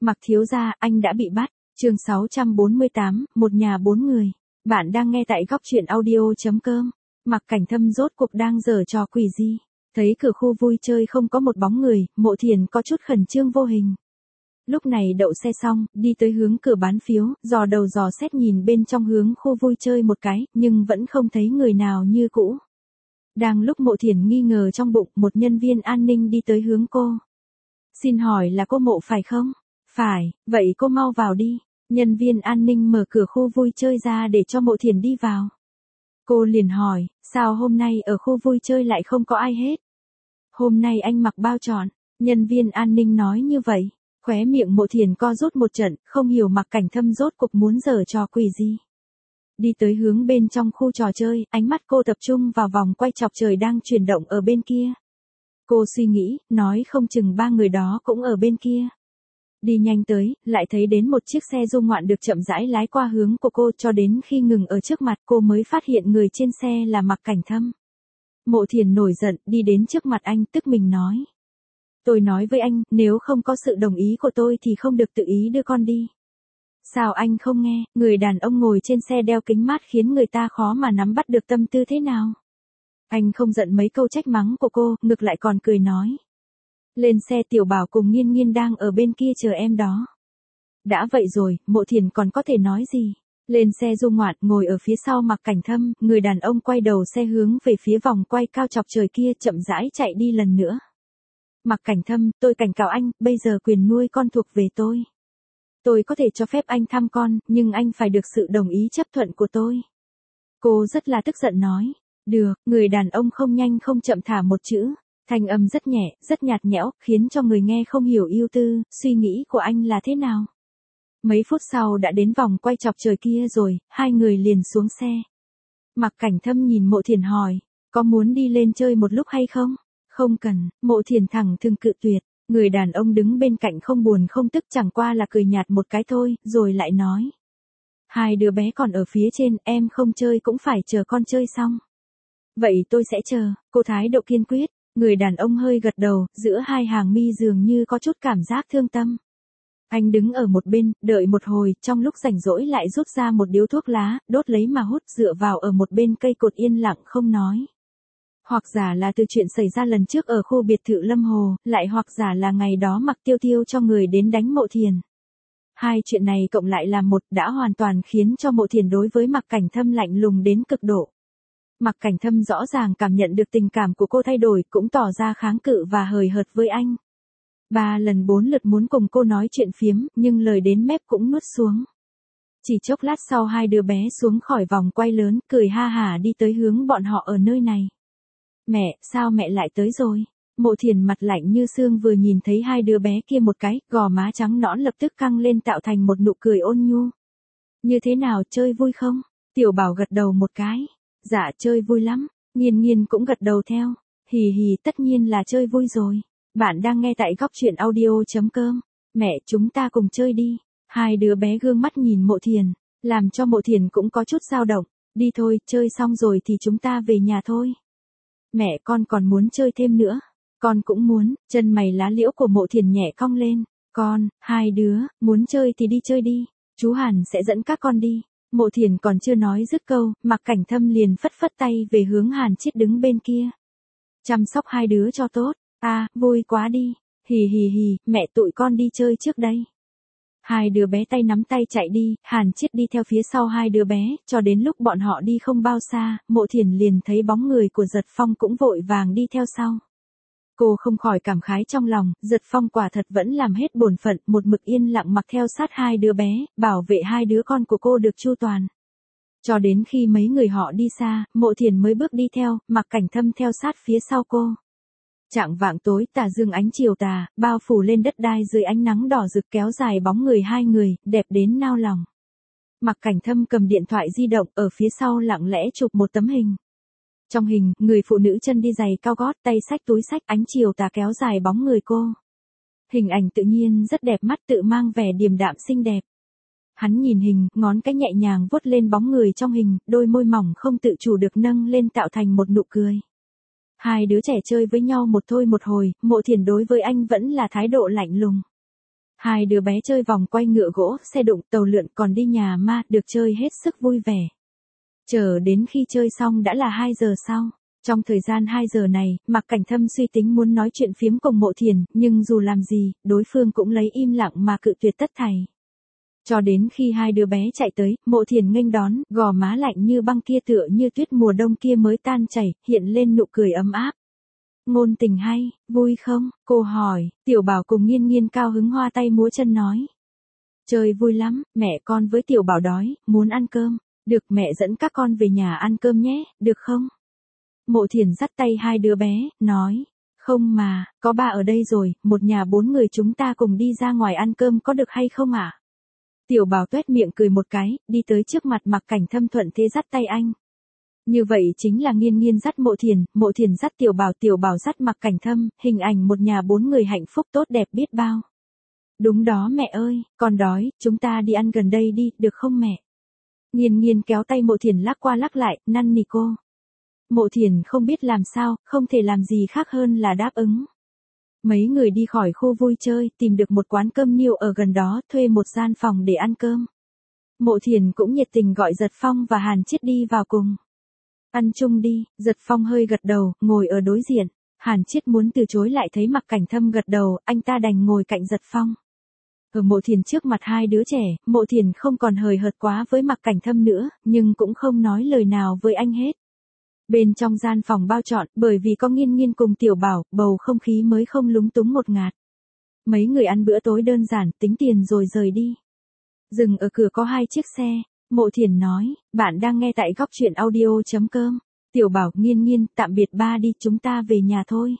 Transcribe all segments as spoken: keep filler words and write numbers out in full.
Mạc thiếu gia, anh đã bị bắt. Chương sáu trăm bốn mươi tám, một nhà bốn người. Bạn đang nghe tại góc truyện audio chấm com. Mạc Cảnh Thâm rốt cuộc đang giở trò quỷ gì? Thấy cửa khu vui chơi không có một bóng người, Mộ Thiền có chút khẩn trương vô hình. Lúc này đậu xe xong, đi tới hướng cửa bán phiếu, dò đầu dò xét nhìn bên trong hướng khu vui chơi một cái, nhưng vẫn không thấy người nào như cũ. Đang lúc Mộ Thiền nghi ngờ trong bụng, một nhân viên an ninh đi tới hướng cô. Xin hỏi là cô Mộ phải không? Phải, vậy cô mau vào đi. Nhân viên an ninh mở cửa khu vui chơi ra để cho Mộ Thiền đi vào. Cô liền hỏi, sao hôm nay ở khu vui chơi lại không có ai hết? Hôm nay anh mặc bao trọn. Nhân viên an ninh nói như vậy. Khóe miệng Mộ Thiền co rút một trận, không hiểu Mạc Cảnh Thâm rốt cuộc muốn giở trò quỷ gì. Đi tới hướng bên trong khu trò chơi, ánh mắt cô tập trung vào vòng quay chọc trời đang chuyển động ở bên kia. Cô suy nghĩ, nói không chừng ba người đó cũng ở bên kia. Đi nhanh tới, lại thấy đến một chiếc xe du ngoạn được chậm rãi lái qua hướng của cô, cho đến khi ngừng ở trước mặt cô mới phát hiện người trên xe là Mạc Cảnh Thâm. Mộ Thiền nổi giận, đi đến trước mặt anh, tức mình nói. Tôi nói với anh, nếu không có sự đồng ý của tôi thì không được tự ý đưa con đi. Sao anh không nghe? Người đàn ông ngồi trên xe đeo kính mát khiến người ta khó mà nắm bắt được tâm tư thế nào. Anh không giận mấy câu trách mắng của cô, ngược lại còn cười nói. Lên xe, Tiểu Bảo cùng Nghiên Nghiên đang ở bên kia chờ em đó. Đã vậy rồi, Mộ Thiền còn có thể nói gì? Lên xe du ngoạn, ngồi ở phía sau Mạc Cảnh Thâm, người đàn ông quay đầu xe hướng về phía vòng quay cao chọc trời kia, chậm rãi chạy đi lần nữa. Mạc Cảnh Thâm, tôi cảnh cáo anh, bây giờ quyền nuôi con thuộc về tôi. Tôi có thể cho phép anh thăm con, nhưng anh phải được sự đồng ý chấp thuận của tôi. Cô rất là tức giận nói. Được, người đàn ông không nhanh không chậm thả một chữ. Thanh âm rất nhẹ, rất nhạt nhẽo, khiến cho người nghe không hiểu ưu tư, suy nghĩ của anh là thế nào. Mấy phút sau đã đến vòng quay chọc trời kia rồi, hai người liền xuống xe. Mạc Cảnh Thâm nhìn Mộ Thiền hỏi, có muốn đi lên chơi một lúc hay không? Không cần, Mộ Thiền thẳng thừng cự tuyệt. Người đàn ông đứng bên cạnh không buồn không tức, chẳng qua là cười nhạt một cái thôi, rồi lại nói. Hai đứa bé còn ở phía trên, em không chơi cũng phải chờ con chơi xong. Vậy tôi sẽ chờ, cô thái độ kiên quyết. Người đàn ông hơi gật đầu, giữa hai hàng mi dường như có chút cảm giác thương tâm. Anh đứng ở một bên, đợi một hồi, trong lúc rảnh rỗi lại rút ra một điếu thuốc lá, đốt lấy mà hút, dựa vào ở một bên cây cột yên lặng không nói. Hoặc giả là từ chuyện xảy ra lần trước ở khu biệt thự Lâm Hồ, lại hoặc giả là ngày đó Mạc Tiêu Tiêu cho người đến đánh Mộ Thiền. Hai chuyện này cộng lại là một, đã hoàn toàn khiến cho Mộ Thiền đối với Mạc Cảnh Thâm lạnh lùng đến cực độ. Mạc Cảnh Thâm rõ ràng cảm nhận được tình cảm của cô thay đổi, cũng tỏ ra kháng cự và hời hợt với anh. Ba lần bốn lượt muốn cùng cô nói chuyện phiếm, nhưng lời đến mép cũng nuốt xuống. Chỉ chốc lát sau hai đứa bé xuống khỏi vòng quay lớn, cười ha hả đi tới hướng bọn họ ở nơi này. Mẹ, sao mẹ lại tới rồi? Mộ Thiền mặt lạnh như xương vừa nhìn thấy hai đứa bé kia một cái, gò má trắng nõn lập tức căng lên tạo thành một nụ cười ôn nhu. Như thế nào, chơi vui không? Tiểu Bảo gật đầu một cái. Dạ chơi vui lắm. Nghiên Nghiên cũng gật đầu theo. Hì hì, tất nhiên là chơi vui rồi. Bạn đang nghe tại góc truyện audio chấm com. Mẹ, chúng ta cùng chơi đi. Hai đứa bé gương mắt nhìn Mộ Thiền, làm cho Mộ Thiền cũng có chút dao động. Đi thôi, chơi xong rồi thì chúng ta về nhà thôi. Mẹ, con còn muốn chơi thêm nữa. Con cũng muốn. Chân mày lá liễu của Mộ Thiền nhẹ cong lên. Con, hai đứa, muốn chơi thì đi chơi đi. Chú Hàn sẽ dẫn các con đi. Mộ Thiền còn chưa nói dứt câu, Mạc Cảnh Thâm liền phất phất tay về hướng Hàn Chiết đứng bên kia. Chăm sóc hai đứa cho tốt. À, vui quá đi. Hì hì hì, mẹ tụi con đi chơi trước đây. Hai đứa bé tay nắm tay chạy đi, Hàn Chiết đi theo phía sau hai đứa bé, cho đến lúc bọn họ đi không bao xa, Mộ Thiền liền thấy bóng người của Giật Phong cũng vội vàng đi theo sau. Cô không khỏi cảm khái trong lòng, Giật Phong quả thật vẫn làm hết bổn phận, một mực yên lặng mặc theo sát hai đứa bé, bảo vệ hai đứa con của cô được chu toàn. Cho đến khi mấy người họ đi xa, Mộ Thiền mới bước đi theo, Mạc Cảnh Thâm theo sát phía sau cô. Chạng vạng tối, tà dương ánh chiều tà, bao phủ lên đất đai dưới ánh nắng đỏ rực kéo dài bóng người hai người, đẹp đến nao lòng. Mạc Cảnh Thâm cầm điện thoại di động, ở phía sau lặng lẽ chụp một tấm hình. Trong hình, người phụ nữ chân đi giày cao gót, tay xách túi xách, ánh chiều tà kéo dài bóng người cô. Hình ảnh tự nhiên rất đẹp mắt, tự mang vẻ điềm đạm xinh đẹp. Hắn nhìn hình, ngón cái nhẹ nhàng vuốt lên bóng người trong hình, đôi môi mỏng không tự chủ được nâng lên tạo thành một nụ cười. Hai đứa trẻ chơi với nhau một thôi một hồi, Mộ Thiền đối với anh vẫn là thái độ lạnh lùng. Hai đứa bé chơi vòng quay ngựa gỗ, xe đụng, tàu lượn còn đi nhà ma, được chơi hết sức vui vẻ. Chờ đến khi chơi xong đã là hai giờ sau. Trong thời gian hai giờ này, Mạc Cảnh Thâm suy tính muốn nói chuyện phiếm cùng Mộ Thiền, nhưng dù làm gì, đối phương cũng lấy im lặng mà cự tuyệt tất thảy. Cho đến khi hai đứa bé chạy tới, Mộ Thiền nghênh đón, gò má lạnh như băng kia tựa như tuyết mùa đông kia mới tan chảy, hiện lên nụ cười ấm áp. Ngôn tình hay, vui không? Cô hỏi, Tiểu Bảo cùng Nghiên Nghiên cao hứng hoa tay múa chân nói. Chơi vui lắm, mẹ con với Tiểu Bảo đói, muốn ăn cơm. Được, mẹ dẫn các con về nhà ăn cơm nhé, được không? Mộ Thiền dắt tay hai đứa bé, nói. Không mà, có ba ở đây rồi, một nhà bốn người chúng ta cùng đi ra ngoài ăn cơm có được hay không ạ? À? Tiểu Bảo tuét miệng cười một cái, đi tới trước mặt Mạc Cảnh Thâm thuận thế dắt tay anh. Như vậy chính là Nghiên Nghiên dắt Mộ Thiền, Mộ Thiền dắt Tiểu Bảo, Tiểu Bảo dắt Mạc Cảnh Thâm, hình ảnh một nhà bốn người hạnh phúc tốt đẹp biết bao. Đúng đó mẹ ơi, con đói, chúng ta đi ăn gần đây đi, được không mẹ? Nghiên Nghiên kéo tay Mộ Thiền lắc qua lắc lại, năn nỉ cô. Mộ Thiền không biết làm sao, không thể làm gì khác hơn là đáp ứng. Mấy người đi khỏi khu vui chơi, tìm được một quán cơm niêu ở gần đó, thuê một gian phòng để ăn cơm. Mộ Thiền cũng nhiệt tình gọi Giật Phong và Hàn Chiết đi vào cùng. Ăn chung đi, Giật Phong hơi gật đầu, ngồi ở đối diện. Hàn Chiết muốn từ chối lại thấy Mạc Cảnh Thâm gật đầu, anh ta đành ngồi cạnh Giật Phong. Ở Mộ Thiền trước mặt hai đứa trẻ, Mộ Thiền không còn hời hợt quá với Mạc Cảnh Thâm nữa, nhưng cũng không nói lời nào với anh hết. Bên trong gian phòng bao trọn, bởi vì có Nghiên Nghiên cùng Tiểu Bảo, bầu không khí mới không lúng túng ngột ngạt. Mấy người ăn bữa tối đơn giản, tính tiền rồi rời đi. Dừng ở cửa có hai chiếc xe, Mộ Thiền nói, bạn đang nghe tại góc truyện audio.com. Tiểu Bảo, Nghiên Nghiên, tạm biệt ba đi, chúng ta về nhà thôi.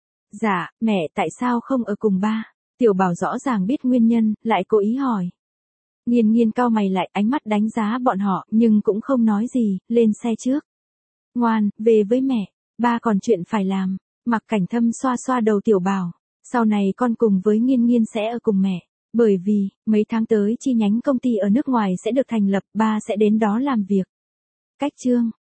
Dạ, mẹ tại sao không ở cùng ba? Tiểu Bảo rõ ràng biết nguyên nhân, lại cố ý hỏi. Nghiên Nghiên cau mày lại, ánh mắt đánh giá bọn họ, nhưng cũng không nói gì, lên xe trước. Ngoan, về với mẹ, ba còn chuyện phải làm. Mạc Cảnh Thâm xoa xoa đầu Tiểu Bảo. Sau này con cùng với Nghiên Nghiên sẽ ở cùng mẹ. Bởi vì, mấy tháng tới chi nhánh công ty ở nước ngoài sẽ được thành lập, ba sẽ đến đó làm việc. Cách chương